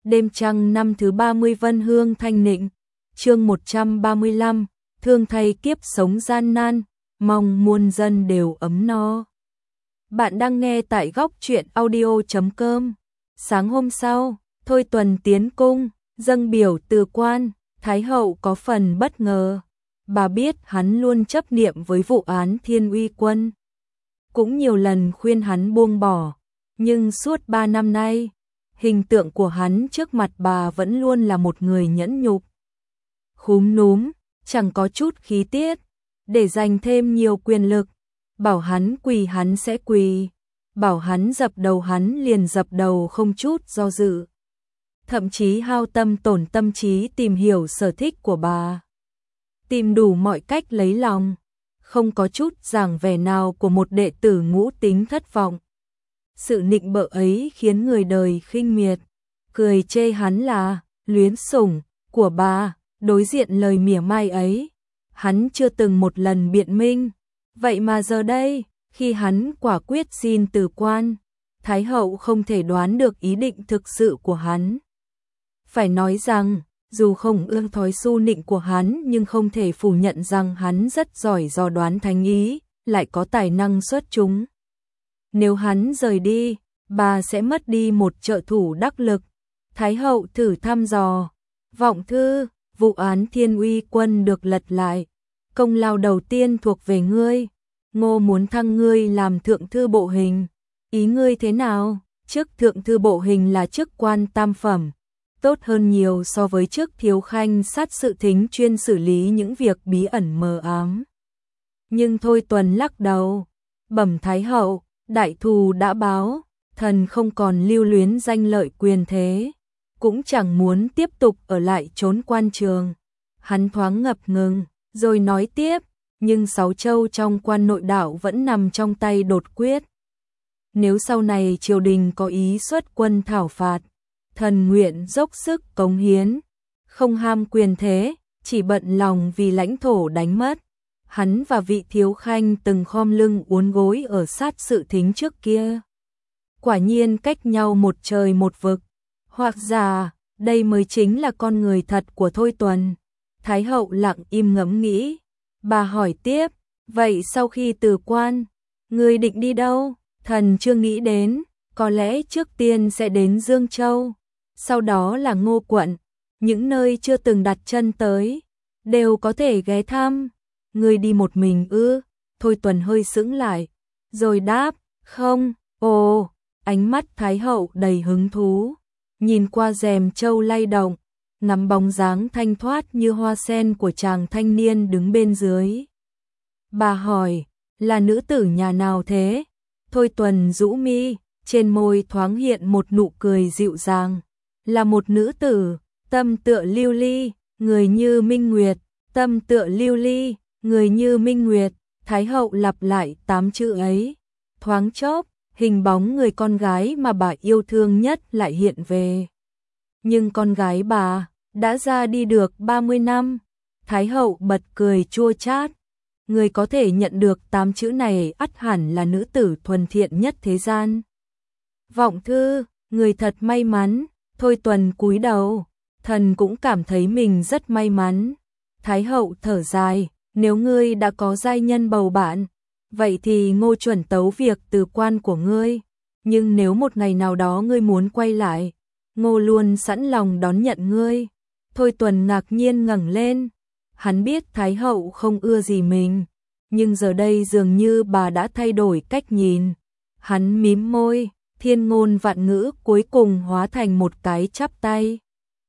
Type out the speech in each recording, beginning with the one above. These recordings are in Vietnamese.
Đêm trăng năm thứ 30 Vân Hương Thanh Nịnh, chương 135, thương thay kiếp sống gian nan, mong muôn dân đều ấm no. Bạn đang nghe tại góc truyện audio.com. Sáng hôm sau, Thôi Tuần tiến cung, dâng biểu từ quan, Thái hậu có phần bất ngờ. Bà biết hắn luôn chấp niệm với vụ án Thiên Uy Quân. Cũng nhiều lần khuyên hắn buông bỏ, nhưng suốt 3 năm nay, hình tượng của hắn trước mặt bà vẫn luôn là một người nhẫn nhục, khúm núm, chẳng có chút khí tiết, để giành thêm nhiều quyền lực. Bảo hắn quỳ hắn sẽ quỳ, bảo hắn dập đầu hắn liền dập đầu không chút do dự. Thậm chí hao tâm tổn tâm trí tìm hiểu sở thích của bà, tìm đủ mọi cách lấy lòng, không có chút dáng vẻ nào của một đệ tử ngũ tính thất vọng. Sự nịnh bợ ấy khiến người đời khinh miệt, cười chê hắn là luyến sủng của bà. Đối diện lời mỉa mai ấy, hắn chưa từng một lần biện minh. Vậy mà giờ đây, khi hắn quả quyết xin từ quan, Thái hậu không thể đoán được ý định thực sự của hắn. Phải nói rằng, dù không ưa thói su nịnh của hắn nhưng không thể phủ nhận rằng hắn rất giỏi dò đoán thánh ý, lại có tài năng xuất chúng. Nếu hắn rời đi, bà sẽ mất đi một trợ thủ đắc lực. Thái hậu thử thăm dò. Vọng thư, vụ án Thiên Uy Quân được lật lại. Công lao đầu tiên thuộc về ngươi. Ngô muốn thăng ngươi làm thượng thư bộ hình. Ý ngươi thế nào? Chức thượng thư bộ hình là chức quan tam phẩm, tốt hơn nhiều so với chức thiếu khanh sát sự thính chuyên xử lý những việc bí ẩn mờ ám. Nhưng Thôi Tuần lắc đầu. Bẩm Thái hậu, đại thù đã báo, thần không còn lưu luyến danh lợi quyền thế, cũng chẳng muốn tiếp tục ở lại trốn quan trường. Hắn thoáng ngập ngừng, rồi nói tiếp, nhưng 6 châu trong quan nội đạo vẫn nằm trong tay đột quyết. Nếu sau này triều đình có ý xuất quân thảo phạt, thần nguyện dốc sức cống hiến, không ham quyền thế, chỉ bận lòng vì lãnh thổ đánh mất. Hắn và vị thiếu khanh từng khom lưng uốn gối ở sát sự thính trước kia, quả nhiên cách nhau một trời một vực. Hoặc giả, đây mới chính là con người thật của Thôi Tuần. Thái hậu lặng im ngẫm nghĩ. Bà hỏi tiếp, vậy sau khi từ quan, ngươi định đi đâu? Thần chưa nghĩ đến, có lẽ trước tiên sẽ đến Dương Châu, sau đó là Ngô quận, những nơi chưa từng đặt chân tới, đều có thể ghé thăm. Ngươi đi một mình ư? Thôi Tuần hơi sững lại, rồi đáp, không. Ồ, ánh mắt Thái hậu đầy hứng thú, nhìn qua rèm châu lay động, ngắm bóng dáng thanh thoát như hoa sen của chàng thanh niên đứng bên dưới. Bà hỏi, là nữ tử nhà nào thế? Thôi Tuần rũ mi, trên môi thoáng hiện một nụ cười dịu dàng. Là một nữ tử, tâm tựa lưu ly, người như minh nguyệt, tâm tựa lưu ly, người như minh nguyệt. Thái hậu lặp lại 8 chữ ấy, thoáng chốc, hình bóng người con gái mà bà yêu thương nhất lại hiện về. Nhưng con gái bà đã ra đi được 30 năm. Thái hậu bật cười chua chát. Người có thể nhận được 8 chữ này ắt hẳn là nữ tử thuần thiện nhất thế gian. Vọng thư, người thật may mắn. Thôi Tuần cúi đầu, thần cũng cảm thấy mình rất may mắn. Thái hậu thở dài, nếu ngươi đã có giai nhân bầu bạn, vậy thì Ngô chuẩn tấu việc từ quan của ngươi. Nhưng nếu một ngày nào đó ngươi muốn quay lại, Ngô luôn sẵn lòng đón nhận ngươi. Thôi Tuần ngạc nhiên ngẩng lên. Hắn biết Thái hậu không ưa gì mình, nhưng giờ đây dường như bà đã thay đổi cách nhìn. Hắn mím môi, thiên ngôn vạn ngữ cuối cùng hóa thành một cái chắp tay.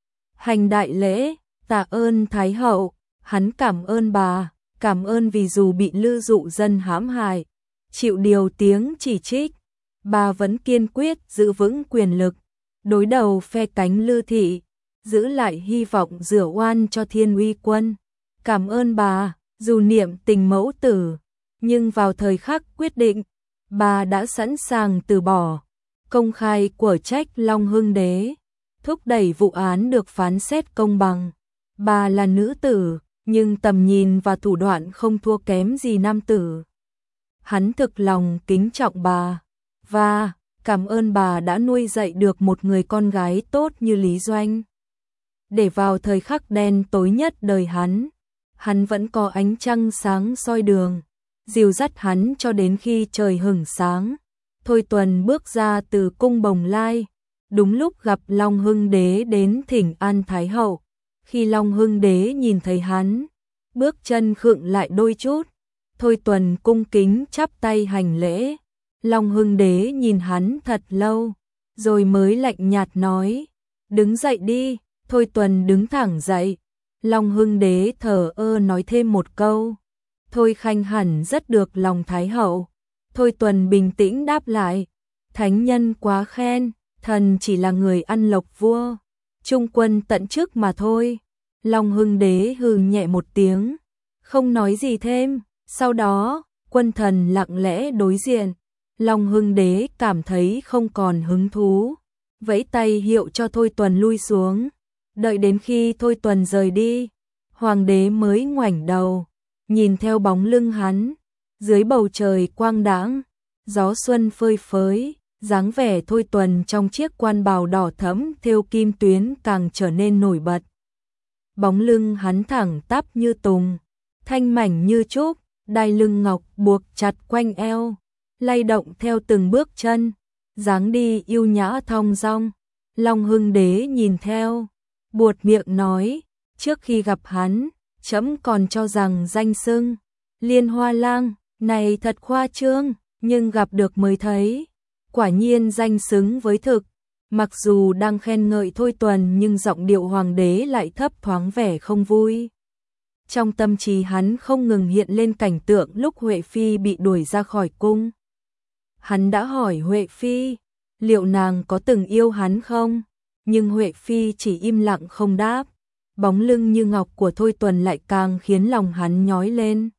Hành đại lễ, tạ ơn Thái hậu. Hắn cảm ơn bà, cảm ơn vì dù bị Lư Dụ Dân hãm hại, chịu điều tiếng chỉ trích, bà vẫn kiên quyết giữ vững quyền lực, đối đầu phe cánh Lư thị, giữ lại hy vọng rửa oan cho Thiên Uy Quân. Cảm ơn bà, dù niệm tình mẫu tử, nhưng vào thời khắc quyết định, bà đã sẵn sàng từ bỏ, công khai quở trách Long Hưng Đế, thúc đẩy vụ án được phán xét công bằng. Bà là nữ tử, nhưng tầm nhìn và thủ đoạn không thua kém gì nam tử. Hắn thực lòng kính trọng bà, và cảm ơn bà đã nuôi dạy được một người con gái tốt như Lý Doanh. Để vào thời khắc đen tối nhất đời hắn vẫn có ánh trăng sáng soi đường, dìu dắt hắn cho đến khi trời hửng sáng. Thôi Tuần bước ra từ cung Bồng Lai, đúng lúc gặp Long Hưng Đế đến thỉnh an Thái hậu. Khi Long Hưng Đế nhìn thấy hắn, bước chân khựng lại đôi chút. Thôi Tuần cung kính chắp tay hành lễ. Long Hưng Đế nhìn hắn thật lâu, rồi mới lạnh nhạt nói, đứng dậy đi. Thôi Tuần đứng thẳng dậy. Long Hưng Đế thờ ơ nói thêm một câu, Thôi Khanh hẳn rất được lòng Thái hậu. Thôi Tuần bình tĩnh đáp lại, thánh nhân quá khen, thần chỉ là người ăn lộc vua, trung quân tận chức mà thôi. Long Hưng Đế hừ nhẹ một tiếng, không nói gì thêm. Sau đó, quân thần lặng lẽ đối diện. Long Hưng Đế cảm thấy không còn hứng thú, vẫy tay hiệu cho Thôi Tuần lui xuống. Đợi đến khi Thôi Tuần rời đi, hoàng đế mới ngoảnh đầu, nhìn theo bóng lưng hắn. Dưới bầu trời quang đãng, gió xuân phơi phới, dáng vẻ Thôi Tuần trong chiếc quan bào đỏ thẫm thêu kim tuyến càng trở nên nổi bật. Bóng lưng hắn thẳng tắp như tùng, thanh mảnh như trúc, đai lưng ngọc buộc chặt quanh eo, lay động theo từng bước chân, dáng đi yêu nhã thong dong. Long Hưng Đế nhìn theo, buột miệng nói, trước khi gặp hắn, trẫm còn cho rằng danh xưng Liên Hoa Lang này thật khoa trương, nhưng gặp được mới thấy, quả nhiên danh xứng với thực. Mặc dù đang khen ngợi Thôi Tuần nhưng giọng điệu hoàng đế lại thấp thoáng vẻ không vui. Trong tâm trí hắn không ngừng hiện lên cảnh tượng lúc Huệ Phi bị đuổi ra khỏi cung. Hắn đã hỏi Huệ Phi, liệu nàng có từng yêu hắn không? Nhưng Huệ Phi chỉ im lặng không đáp. Bóng lưng như ngọc của Thôi Tuần lại càng khiến lòng hắn nhói lên.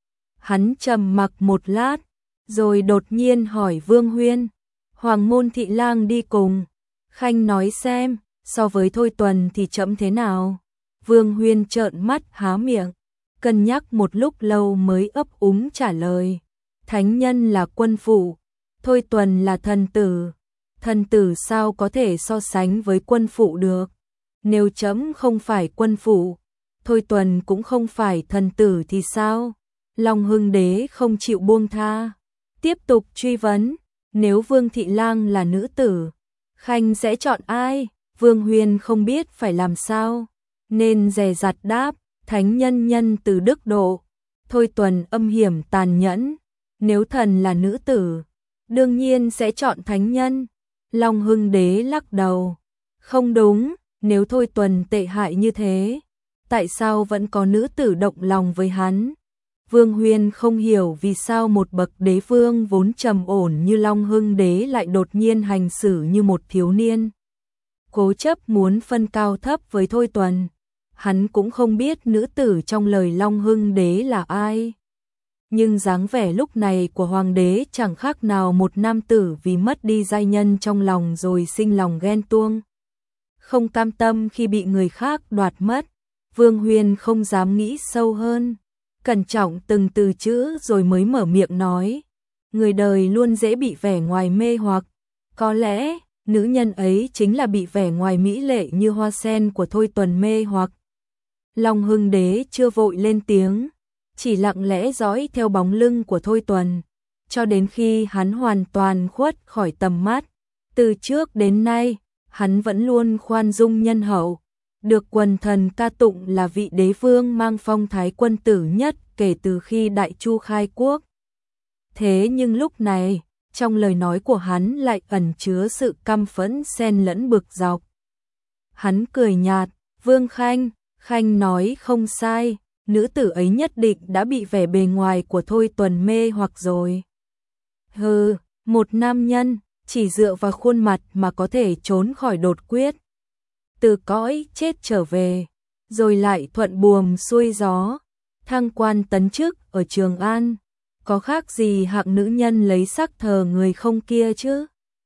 Hắn trầm mặc một lát, rồi đột nhiên hỏi Vương Huyên, Hoàng môn thị lang đi cùng, Khanh nói xem, so với Thôi Tuần thì trẫm thế nào? Vương Huyên trợn mắt há miệng, cân nhắc một lúc lâu mới ấp úng trả lời, thánh nhân là quân phụ, Thôi Tuần là thần tử. Thần tử sao có thể so sánh với quân phụ được? Nếu trẫm không phải quân phụ, Thôi Tuần cũng không phải thần tử thì sao? Long Hưng Đế không chịu buông tha, tiếp tục truy vấn, nếu Vương Thị Lang là nữ tử, Khanh sẽ chọn ai? Vương Huyên không biết phải làm sao, nên dè dặt đáp, thánh nhân nhân từ đức độ. Thôi Tuần âm hiểm tàn nhẫn, nếu thần là nữ tử, đương nhiên sẽ chọn thánh nhân. Long Hưng Đế lắc đầu, không đúng, nếu Thôi Tuần tệ hại như thế, tại sao vẫn có nữ tử động lòng với hắn? Vương Huyên không hiểu vì sao một bậc đế vương vốn trầm ổn như Long Hưng Đế lại đột nhiên hành xử như một thiếu niên. Cố chấp muốn phân cao thấp với Thôi Tuần, hắn cũng không biết nữ tử trong lời Long Hưng Đế là ai. Nhưng dáng vẻ lúc này của hoàng đế chẳng khác nào một nam tử vì mất đi giai nhân trong lòng rồi sinh lòng ghen tuông. Không cam tâm khi bị người khác đoạt mất, Vương Huyên không dám nghĩ sâu hơn, cẩn trọng từng từ chữ rồi mới mở miệng nói, người đời luôn dễ bị vẻ ngoài mê hoặc, có lẽ nữ nhân ấy chính là bị vẻ ngoài mỹ lệ như hoa sen của Thôi Tuần mê hoặc. Long Hưng Đế chưa vội lên tiếng, chỉ lặng lẽ dõi theo bóng lưng của Thôi Tuần, cho đến khi hắn hoàn toàn khuất khỏi tầm mắt. Từ trước đến nay, hắn vẫn luôn khoan dung nhân hậu, được quần thần ca tụng là vị đế vương mang phong thái quân tử nhất kể từ khi Đại Chu khai quốc. Thế nhưng lúc này, trong lời nói của hắn lại ẩn chứa sự căm phẫn xen lẫn bực dọc. Hắn cười nhạt, Vương Khanh, Khanh nói không sai, nữ tử ấy nhất định đã bị vẻ bề ngoài của Thôi Tuần mê hoặc rồi. Hừ, một nam nhân, chỉ dựa vào khuôn mặt mà có thể trốn khỏi đột quyết, từ cõi chết trở về, rồi lại thuận buồm xuôi gió, thăng quan tấn chức ở Trường An, có khác gì hạng nữ nhân lấy sắc thờ người không kia chứ?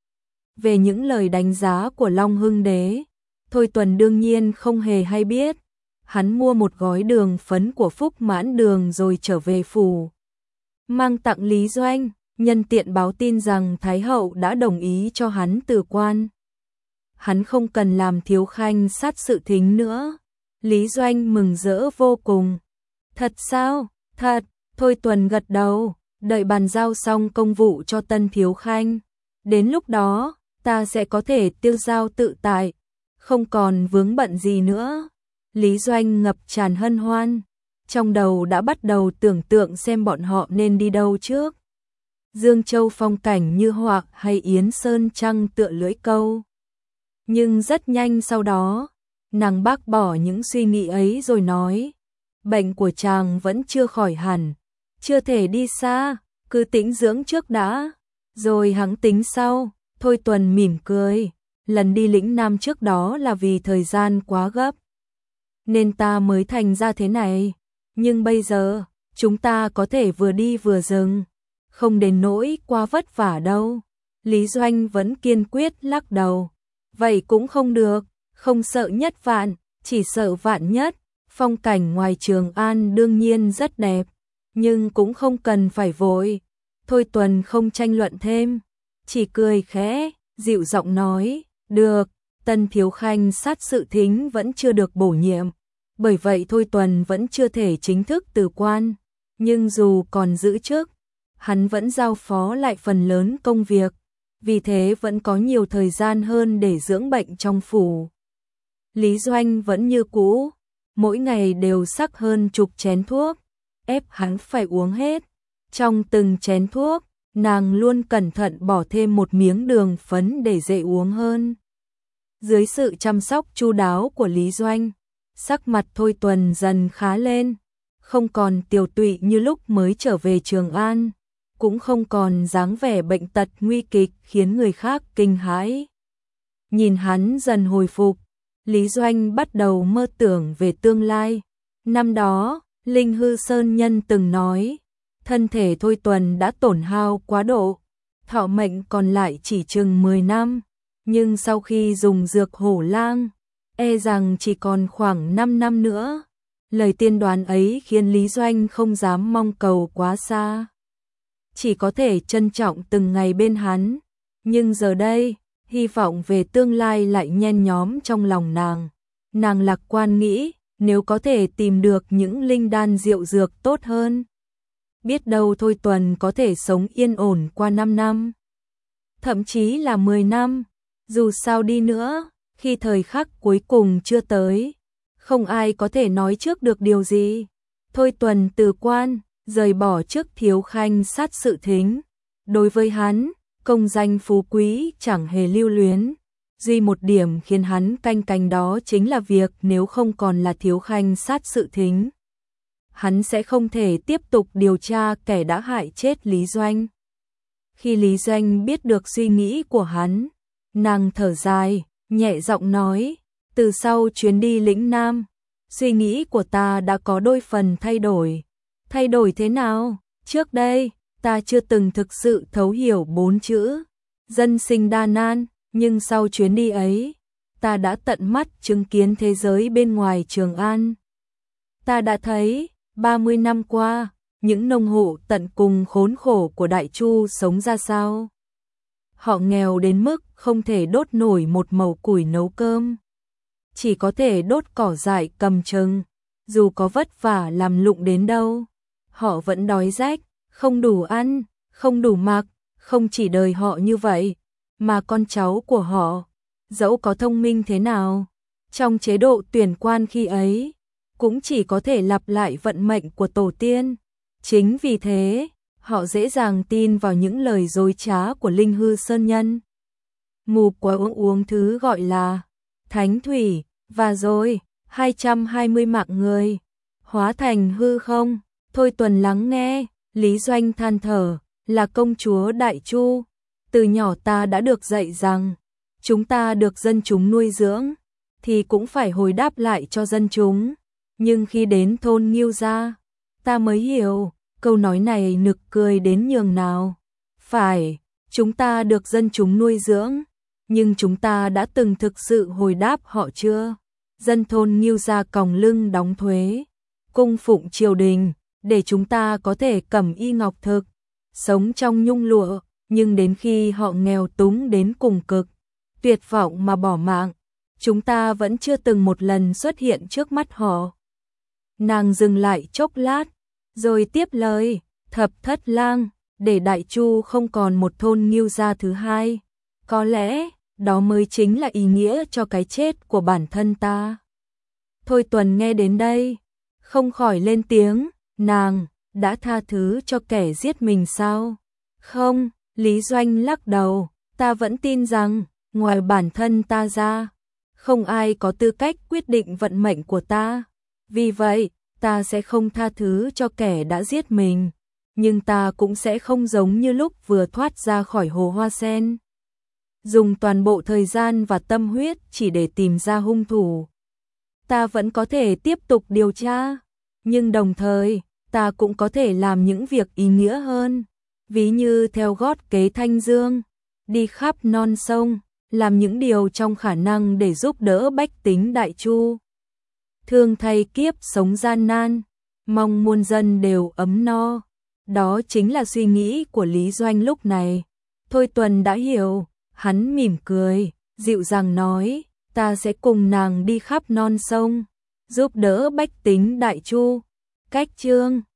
Về những lời đánh giá của Long Hưng Đế, Thôi Tuần đương nhiên không hề hay biết. Hắn mua một gói đường phấn của Phúc Mãn Đường rồi trở về phủ, mang tặng Lý Doanh. nhân tiện báo tin rằng Thái hậu đã đồng ý cho hắn từ quan. Hắn không cần làm thiếu khanh sát sự thính nữa. Lý Doanh mừng rỡ vô cùng. Thật sao? Thật. Thôi Tuần gật đầu, đợi bàn giao xong công vụ cho tân thiếu khanh. Đến lúc đó, ta sẽ có thể tiêu dao tự tại, không còn vướng bận gì nữa. Lý Doanh ngập tràn hân hoan, trong đầu đã bắt đầu tưởng tượng xem bọn họ nên đi đâu trước. Dương Châu phong cảnh như họa hay Yến Sơn trăng tựa lưỡi câu. Nhưng rất nhanh sau đó, nàng bác bỏ những suy nghĩ ấy rồi nói, bệnh của chàng vẫn chưa khỏi hẳn, chưa thể đi xa, cứ tĩnh dưỡng trước đã, rồi hẵng tính sau. Thôi Tuần mỉm cười, lần đi lĩnh Nam trước đó là vì thời gian quá gấp, nên ta mới thành ra thế này, nhưng bây giờ, chúng ta có thể vừa đi vừa dừng, không đến nỗi quá vất vả đâu. Lý Doanh vẫn kiên quyết lắc đầu, vậy cũng không được, không sợ nhất vạn, chỉ sợ vạn nhất. Phong cảnh ngoài Trường An đương nhiên rất đẹp, nhưng cũng không cần phải vội. Thôi Tuần không tranh luận thêm, chỉ cười khẽ, dịu giọng nói, được, tân thiếu khanh sát sự thính vẫn chưa được bổ nhiệm, bởi vậy Thôi Tuần vẫn chưa thể chính thức từ quan, nhưng dù còn giữ chức, hắn vẫn giao phó lại phần lớn công việc, vì thế vẫn có nhiều thời gian hơn để dưỡng bệnh trong phủ. Lý Doanh vẫn như cũ, mỗi ngày đều sắc hơn chục chén thuốc, ép hắn phải uống hết. Trong từng chén thuốc, nàng luôn cẩn thận bỏ thêm một miếng đường phấn để dễ uống hơn. Dưới sự chăm sóc chu đáo của Lý Doanh, sắc mặt Thôi Tuần dần khá lên, không còn tiều tụy như lúc mới trở về Trường An, cũng không còn dáng vẻ bệnh tật nguy kịch khiến người khác kinh hãi. Nhìn hắn dần hồi phục, Lý Doanh bắt đầu mơ tưởng về tương lai. Năm đó, Linh Hư Sơn Nhân từng nói, thân thể Thôi Tuần đã tổn hao quá độ, thọ mệnh còn lại chỉ chừng 10 năm, nhưng sau khi dùng dược hổ lang, e rằng chỉ còn khoảng 5 năm nữa. Lời tiên đoán ấy khiến Lý Doanh không dám mong cầu quá xa, chỉ có thể trân trọng từng ngày bên hắn. Nhưng giờ đây, hy vọng về tương lai lại nhen nhóm trong lòng nàng. Nàng lạc quan nghĩ, nếu có thể tìm được những linh đan diệu dược tốt hơn, biết đâu Thôi Tuần có thể sống yên ổn qua 5 năm, thậm chí là 10 năm. Dù sao đi nữa, khi thời khắc cuối cùng chưa tới, không ai có thể nói trước được điều gì. Thôi Tuần từ quan, rời bỏ chức thiếu khanh sát sự thính. Đối với hắn, công danh phú quý chẳng hề lưu luyến. Duy một điểm khiến hắn canh cánh đó chính là việc nếu không còn là thiếu khanh sát sự thính, hắn sẽ không thể tiếp tục điều tra kẻ đã hại chết Lý Doanh. Khi Lý Doanh biết được suy nghĩ của hắn, nàng thở dài, nhẹ giọng nói, từ sau chuyến đi lĩnh Nam, suy nghĩ của ta đã có đôi phần thay đổi. Thay đổi thế nào? Trước đây, ta chưa từng thực sự thấu hiểu 4 chữ dân sinh đa nan, nhưng sau chuyến đi ấy, ta đã tận mắt chứng kiến thế giới bên ngoài Trường An. Ta đã thấy, 30 năm qua, những nông hộ tận cùng khốn khổ của Đại Chu sống ra sao. Họ nghèo đến mức không thể đốt nổi một mẩu củi nấu cơm, chỉ có thể đốt cỏ dại cầm chừng. Dù có vất vả làm lụng đến đâu, họ vẫn đói rách, không đủ ăn, không đủ mặc. Không chỉ đời họ như vậy, mà con cháu của họ, dẫu có thông minh thế nào, trong chế độ tuyển quan khi ấy, cũng chỉ có thể lặp lại vận mệnh của tổ tiên. Chính vì thế, họ dễ dàng tin vào những lời dối trá của Linh Hư Sơn Nhân. Mù quá uống thứ gọi là thánh thủy, và rồi 220 mạng người hóa thành hư không. Thôi Tuần lắng nghe, Lý Doanh than thở, là công chúa Đại Chu, từ nhỏ ta đã được dạy rằng, chúng ta được dân chúng nuôi dưỡng, thì cũng phải hồi đáp lại cho dân chúng. Nhưng khi đến thôn Nghiêu Gia, ta mới hiểu, câu nói này nực cười đến nhường nào. Phải, chúng ta được dân chúng nuôi dưỡng, nhưng chúng ta đã từng thực sự hồi đáp họ chưa? Dân thôn Nghiêu Gia còng lưng đóng thuế, cung phụng triều đình, để chúng ta có thể cẩm y ngọc thực, sống trong nhung lụa, nhưng đến khi họ nghèo túng đến cùng cực, tuyệt vọng mà bỏ mạng, chúng ta vẫn chưa từng một lần xuất hiện trước mắt họ. Nàng dừng lại chốc lát, rồi tiếp lời, Thập Thất Lang, để Đại Chu không còn một thôn Ngưu gia thứ hai. Có lẽ, đó mới chính là ý nghĩa cho cái chết của bản thân ta. Thôi Tuần nghe đến đây, không khỏi lên tiếng, nàng, đã tha thứ cho kẻ giết mình sao? Không, Lý Doanh lắc đầu, ta vẫn tin rằng, ngoài bản thân ta ra, không ai có tư cách quyết định vận mệnh của ta. Vì vậy, ta sẽ không tha thứ cho kẻ đã giết mình, nhưng ta cũng sẽ không giống như lúc vừa thoát ra khỏi hồ hoa sen. Dùng toàn bộ thời gian và tâm huyết chỉ để tìm ra hung thủ. Ta vẫn có thể tiếp tục điều tra, nhưng đồng thời, ta cũng có thể làm những việc ý nghĩa hơn, ví như theo gót Kế Thanh Dương, đi khắp non sông, làm những điều trong khả năng để giúp đỡ bách tính Đại Chu. Thương thay kiếp sống gian nan, mong muôn dân đều ấm no. Đó chính là suy nghĩ của Lý Doanh lúc này. Thôi Tuần đã hiểu, hắn mỉm cười, dịu dàng nói, ta sẽ cùng nàng đi khắp non sông, giúp đỡ bách tính Đại Chu. Cách chương